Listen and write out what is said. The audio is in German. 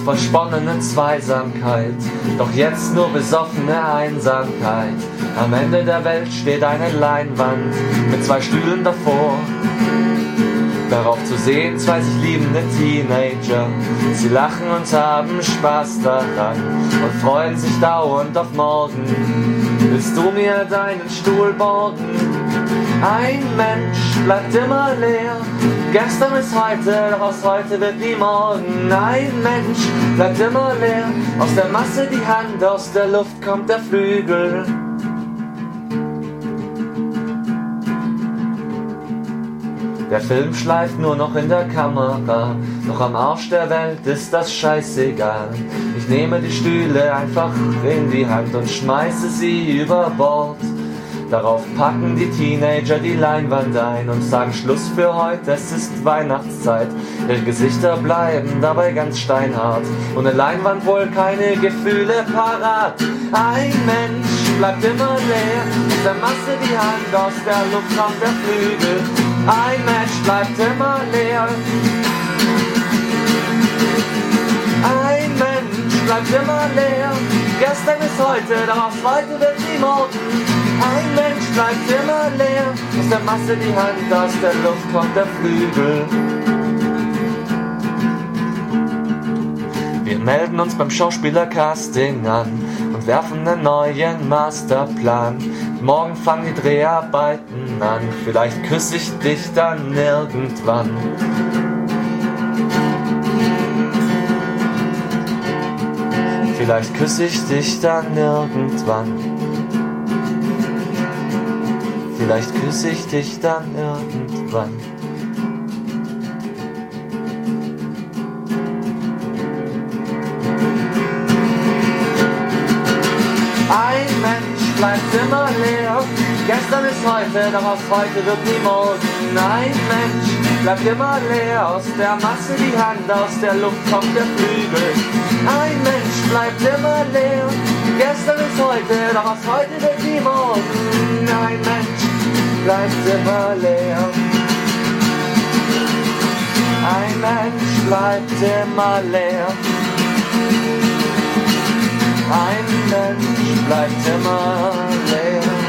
versponnene Zweisamkeit, doch jetzt nur besoffene Einsamkeit. Am Ende der Welt steht eine Leinwand mit 2 Stühlen davor. Darauf zu sehen 2 sich liebende Teenager. Sie lachen und haben Spaß daran und freuen sich dauernd auf morgen. Willst du mir deinen Stuhl borgen? Ein Mensch bleibt immer leer. Gestern ist heute, doch aus heute wird nie morgen. Ein Mensch bleibt immer leer. Aus der Masse die Hand, aus der Luft kommt der Flügel. Der Film schleift nur noch in der Kamera, doch am Arsch der Welt ist das scheißegal. Ich nehme die Stühle einfach in die Hand und schmeiße sie über Bord. Darauf packen die Teenager die Leinwand ein und sagen Schluss für heute, es ist Weihnachtszeit. Ihre Gesichter bleiben dabei ganz steinhart, ohne Leinwand wohl keine Gefühle parat. Ein Mensch bleibt immer leer, aus der Masse die Hand, aus der Luft kommt der Flügel. Ein Mensch bleibt immer leer. Ein Mensch bleibt immer leer. Gestern ist heute, doch aus heute wird nie morgen. Ein Mensch bleibt immer leer. Aus der Masse die Hand, aus der Luft kommt der Flügel. Wir melden uns beim Schauspielercasting an und werfen einen neuen Masterplan. Morgen fangen die Dreharbeiten an, vielleicht küsse ich dich dann irgendwann. Vielleicht küsse ich dich dann irgendwann. Vielleicht küsse ich dich dann irgendwann. Ein Mensch bleibt immer leer. Gestern ist heute, doch aus heute wird nie morgen. Ein Mensch bleibt immer leer. Aus der Masse die Hand, aus der Luft kommt der Flügel. Ein Mensch bleibt immer leer. Gestern ist heute, doch aus heute wird nie morgen. Ein Mensch bleibt immer leer. Ein Mensch bleibt immer leer. Ein Mensch bleibt immer leer.